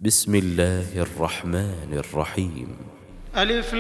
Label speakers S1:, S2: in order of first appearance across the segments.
S1: بسم الله الرحمن الرحيم.
S2: ألف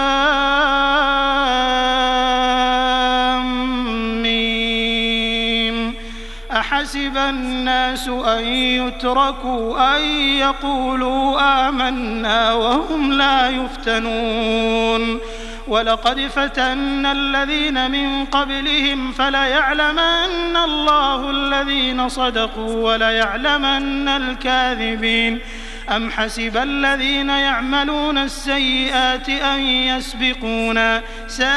S2: لام ميم. أحسب الناس أن يتركوا أن يقولوا آمنا وهم لا يفتنون ولقد فتنا الذين من قبلهم فليعلمن الله الذين صدقوا وليعلمن الكاذبين. أم حسب الذين يعملون السيئات أن يسبقونا ساء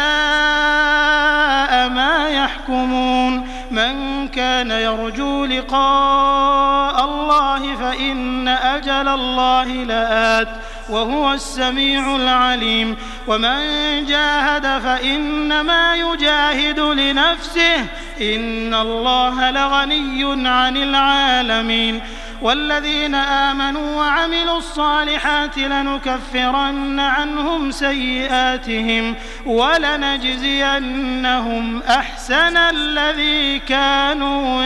S2: ما يحكمون. من كان يرجو لقاء الله فإن أجل الله لآت وهو السميع العليم. ومن جاهد فإنما يجاهد لنفسه إن الله لغني عن العالمين. والذين آمنوا وعملوا الصالحات لنكفرن عنهم سيئاتهم ولنجزينهم أحسن الذي كانوا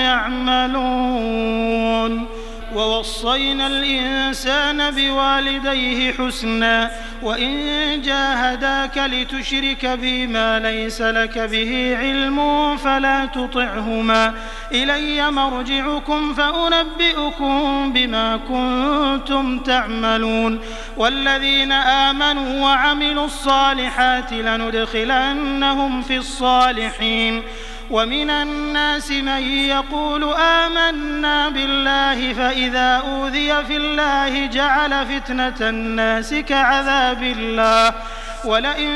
S2: يعملون. ووصينا الإنسان بوالديه حسنا وإن جاهداك لتشرك بي ما ليس لك به علم فلا تطعهما إلي مرجعكم فأنبئكم بما كنتم تعملون. والذين آمنوا وعملوا الصالحات لندخلنهم في الصالحين. ومن الناس من يقول آمنا بالله فإذا أوذي في الله جعل فتنة الناس كعذاب الله ولئن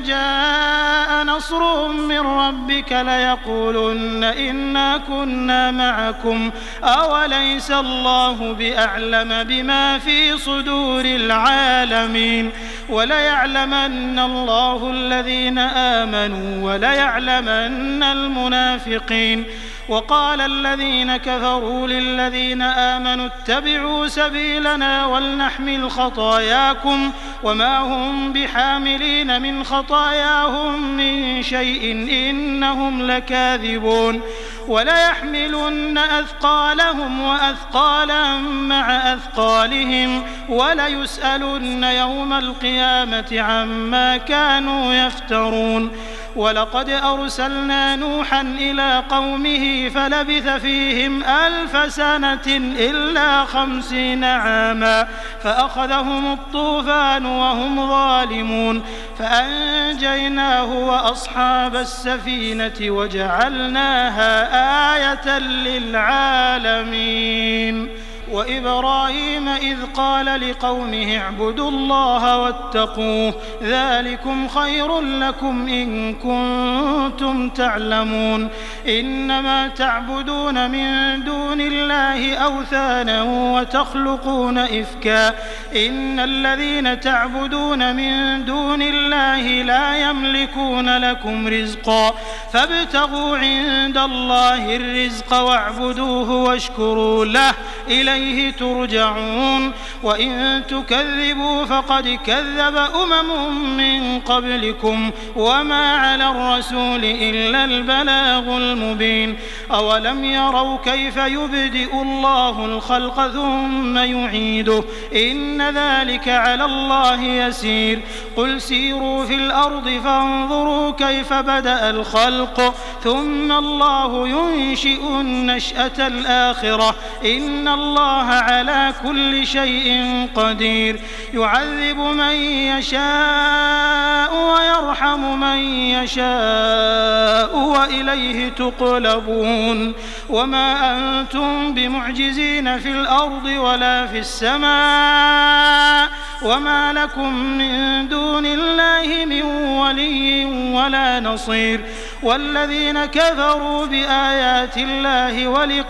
S2: جاء نصر من ربك ليقولن إنا كنا معكم أوليس الله بأعلم بما في صدور العالمين. وليعلمن الله الذين آمنوا وليعلمن المنافقين. وقال الذين كفروا للذين آمنوا اتبعوا سبيلنا ولنحمل خطاياكم وما هم بحاملين من خطاياهم من شيء إنهم لكاذبون. وليحملن أثقالهم وأثقالا مع أثقالهم وليسألن يوم القيامة عما كانوا يفترون. ولقد أرسلنا نوحا إلى قومه فلبث فيهم 1000 سنة إلا 50 عاما فأخذهم الطوفان وهم ظالمون فأنجيناه وأصحاب السفينة وجعلناها آية للعالمين. وإبراهيم إذ قال لقومه اعبدوا الله واتقوه ذلكم خير لكم إن كنتم تعلمون. إنما تعبدون من دون الله أوثانا وتخلقون إفكا إن الذين تعبدون من دون الله لا يملكون لكم رزقا فابتغوا عند الله الرزق واعبدوه واشكروا له إليه ترجعون. وإن تكذبوا فقد كذب من قبلكم وما على الرسول إلا البلاغ المبين. أولم يروا كيف يبدئ الله الخلق ثم يعيده إن ذلك على الله يسير. قل سيروا في الأرض فانظروا كيف بدأ الخلق ثم الله ينشئ النشأة الآخرة إن الله على كل شيء قدير. يعذب من يشاء ويرحم من يشاء وإليه تقلبون. وما أنتم بمعجزين في الأرض ولا في السماء وما لكم من دون الله من ولي ولا نصير. والذين كفروا بآيات الله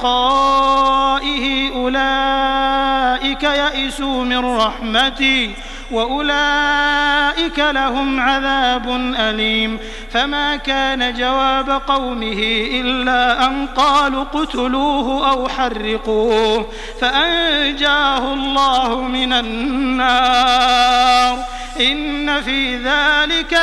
S2: ولقائه أولئك يئسوا من رحمتي وأولئك لهم عذاب أليم. فما كان جواب قومه إلا أن قالوا اقتلوه أو حرقوه فأنجاه الله من النار إن في ذلك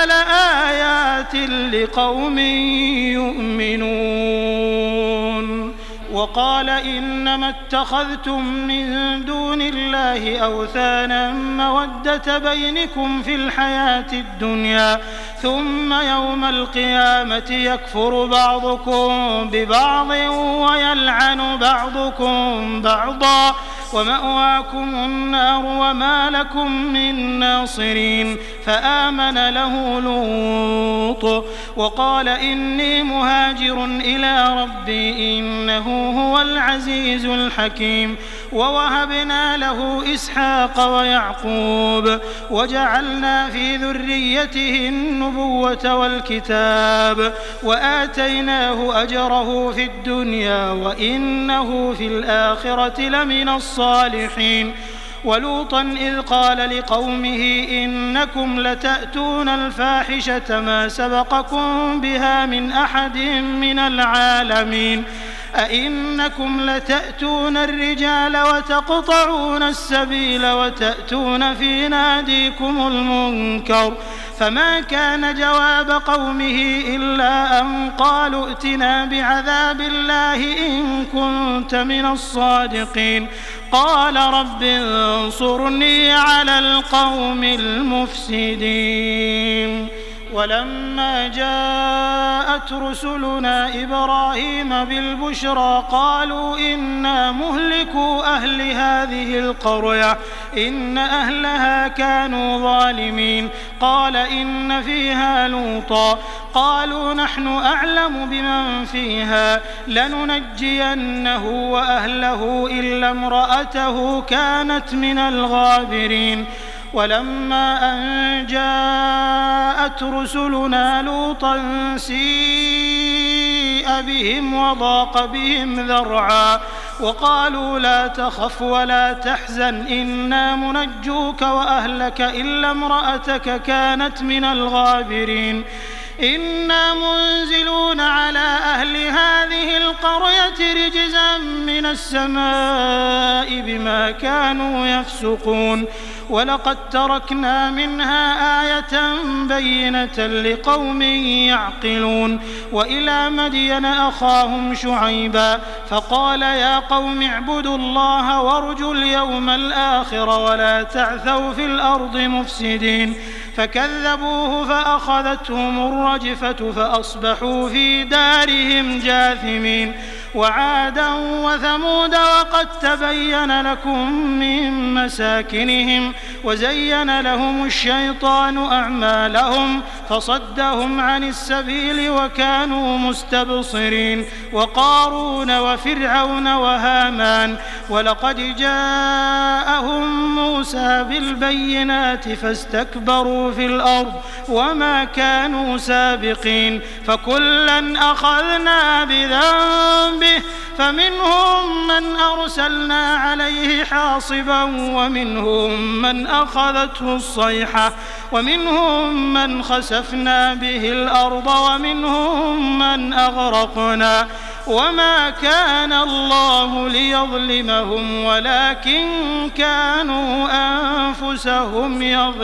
S2: لآيات لقوم يؤمنون. وقال إنما اتخذتم من دون الله أوثانا مودة بينكم في الحياة الدنيا ثم يوم القيامة يكفر بعضكم ببعض ويلعن بعضكم بعضا ومأواكم النار وما لكم من ناصرين فآمن له لوط وقال إني مهاجر إلى ربي إنه هو العزيز الحكيم ووهبنا له إسحاق ويعقوب وجعلنا في ذريته النبوة والكتاب وآتيناه أجره في الدنيا وإنه في الآخرة لمن الصالحين ولوطا إذ قال لقومه إنكم لتأتون الفاحشة ما سبقكم بها من أحد من العالمين أئنكم لتأتون الرجال وتقطعون السبيل وتأتون في ناديكم المنكر فما كان جواب قومه إلا أن قالوا ائتنا بعذاب الله إن كنت من الصادقين قال رب انصرني على القوم المفسدين ولما جاءت رسلنا إبراهيم بالبشرى قالوا إنا مهلكو أهل هذه القرية إن أهلها كانوا ظالمين قال إن فيها لوطا قالوا نحن أعلم بمن فيها لننجينه وأهله إلا امرأته كانت من الغابرين ولما أن جاءت رسلنا لوطا سيء بهم وضاق بهم ذرعا وقالوا لا تخف ولا تحزن إنا منجوك وأهلك إلا امرأتك كانت من الغابرين إنا منزلون على أهل هذه القرية رجزا من السماء بما كانوا يفسقون ولقد تركنا منها آية بينة لقوم يعقلون وإلى مدين أخاهم شعيبا فقال يا قوم اعبدوا الله وارجوا اليوم الآخر ولا تعثوا في الأرض مفسدين فكذبوه فأخذتهم الرجفة فأصبحوا في دارهم جاثمين وعادا وثمود وقد تبين لكم من مساكنهم وزين لهم الشيطان أعمالهم فصدهم عن السبيل وكانوا مستبصرين وقارون وفرعون وهامان ولقد جاءهم موسى بالبينات فاستكبروا في الأرض وما كانوا سابقين فكلا أخذنا بذنبه فمنهم من أرسلنا عليه حاصبا ومنهم من أخذته الصيحة ومنهم من خسفنا به الأرض ومنهم من أغرقنا وما كان الله ليظلمهم ولكن كانوا أنفسهم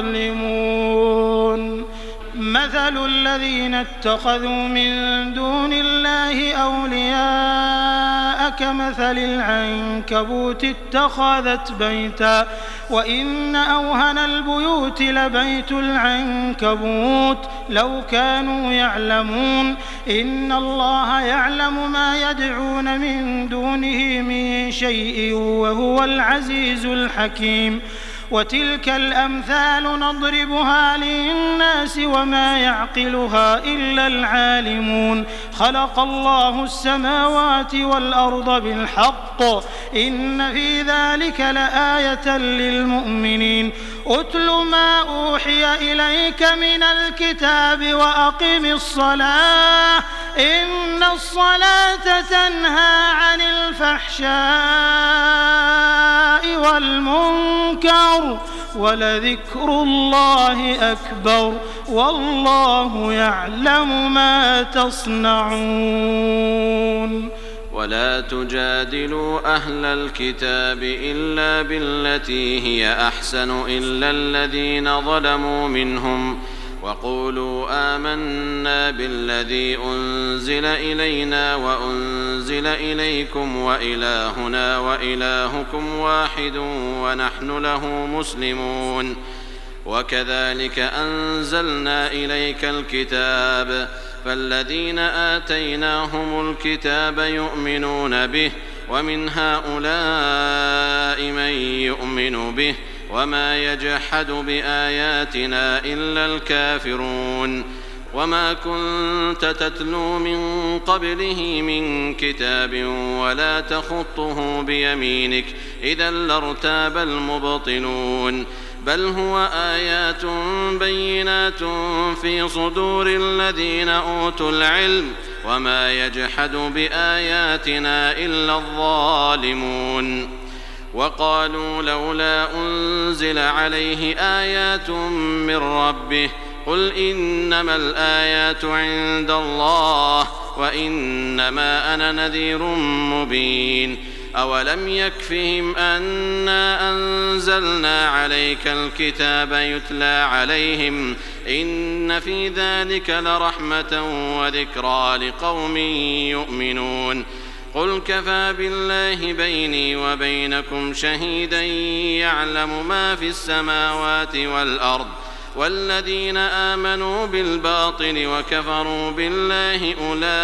S2: يظلمون مثل الذين اتخذوا من دون الله أولياء كمثل العنكبوت اتخذت بيتا وإن أوهن البيوت لبيت العنكبوت لو كانوا يعلمون إن الله يعلم ما يدعون من دونه من شيء وهو العزيز الحكيم وتلك الأمثال نضربها للناس وما يعقلها إلا العالمون خلق الله السماوات والأرض بالحق إن في ذلك لآية للمؤمنين أتل ما أوحي إليك من الكتاب وأقم الصلاة إن الصلاة تنهى عن الفحشاء والمنكر ولذكر الله أكبر والله يعلم ما تصنعون
S3: ولا تجادلوا أهل الكتاب إلا بالتي هي أحسن إلا الذين ظلموا منهم وقولوا آمنا بالذي أنزل إلينا وأنزل إليكم وإلهنا وإلهكم واحد ونحن له مسلمون وكذلك أنزلنا إليك الكتاب فالذين آتيناهم الكتاب يؤمنون به ومن هؤلاء من يؤمن به وما يجحد بآياتنا إلا الكافرون وما كنت تتلو من قبله من كتاب ولا تخطه بيمينك إذا لارتاب المبطلون بل هو آيات بينات في صدور الذين أوتوا العلم وما يجحد بآياتنا إلا الظالمون وقالوا لولا أنزل عليه آيات من ربه قل إنما الآيات عند الله وإنما أنا نذير مبين أولم يكفهم أنا أنزلنا عليك الكتاب يتلى عليهم إن في ذلك لرحمة وذكرى لقوم يؤمنون قل كفى بالله بيني وبينكم شهيدا يعلم ما في السماوات والأرض والذين آمنوا بالباطل وكفروا بالله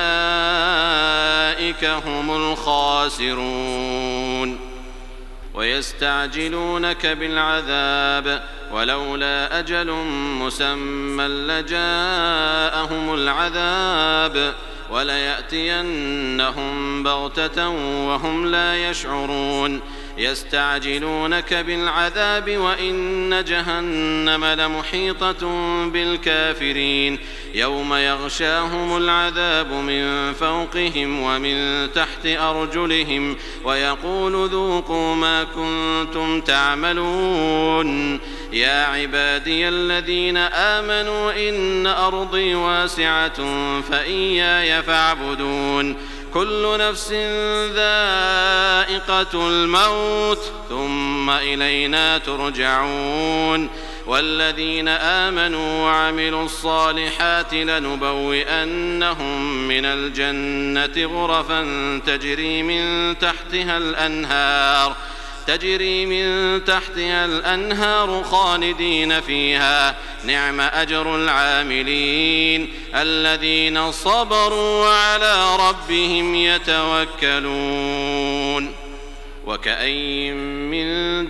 S3: أولئك هم الخاسرون ويستعجلونك بالعذاب ولولا أجل مسمى لجاءهم العذاب وليأتينهم بغتة وهم لا يشعرون يستعجلونك بالعذاب وإن جهنم لمحيطة بالكافرين يوم يغشاهم العذاب من فوقهم ومن تحت أرجلهم ويقول ذوقوا ما كنتم تعملون يا عبادي الذين آمنوا إن أرضي واسعة فإياي فاعبدون كل نفس ذائقة الموت ثم إلينا ترجعون والذين آمنوا وعملوا الصالحات لنبوئنهم من الجنة غرفا تجري من تحتها الأنهار خالدين فيها نعم أجر العاملين الذين صبروا وعلى ربهم يتوكلون وكأين من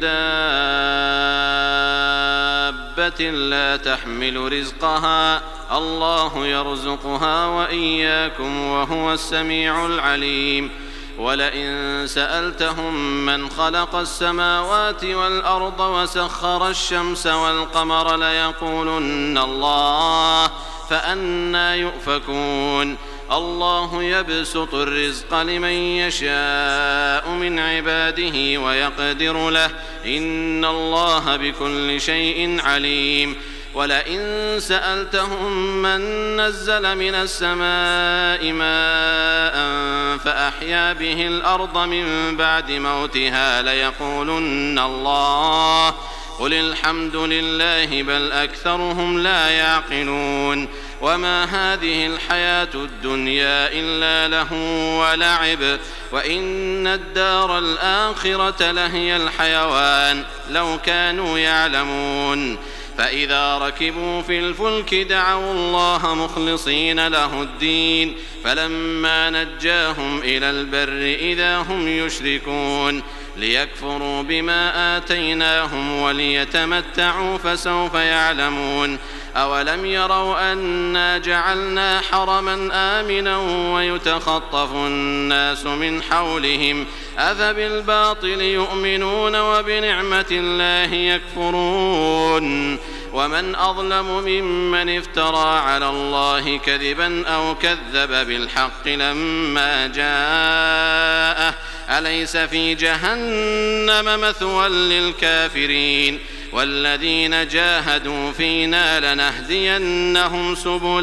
S3: دابة لا تحمل رزقها الله يرزقها وإياكم وهو السميع العليم ولئن سألتهم من خلق السماوات والأرض وسخر الشمس والقمر ليقولن الله فأنى يؤفكون الله يبسط الرزق لمن يشاء من عباده ويقدر له إن الله بكل شيء عليم ولئن سألتهم من نزل من السماء ماء فأحيا به الأرض من بعد موتها ليقولن الله قل الحمد لله بل أكثرهم لا يعقلون وما هذه الحياة الدنيا إلا له ولعب وإن الدار الآخرة لهي الحيوان لو كانوا يعلمون فإذا ركبوا في الفلك دعوا الله مخلصين له الدين فلما نجاهم إلى البر إذا هم يشركون ليكفروا بما آتيناهم وليتمتعوا فسوف يعلمون أولم يروا أنا جعلنا حرما آمنا ويتخطف الناس من حولهم أفبالباطل يؤمنون وبنعمة الله يكفرون ومن أظلم ممن افترى على الله كذبا أو كذب بالحق لما جاءه أليس في جهنم مثوى للكافرين والذين جاهدوا فينا لنهدينهم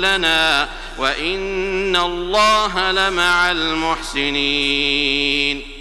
S3: سبلنا وإن الله لمع المحسنين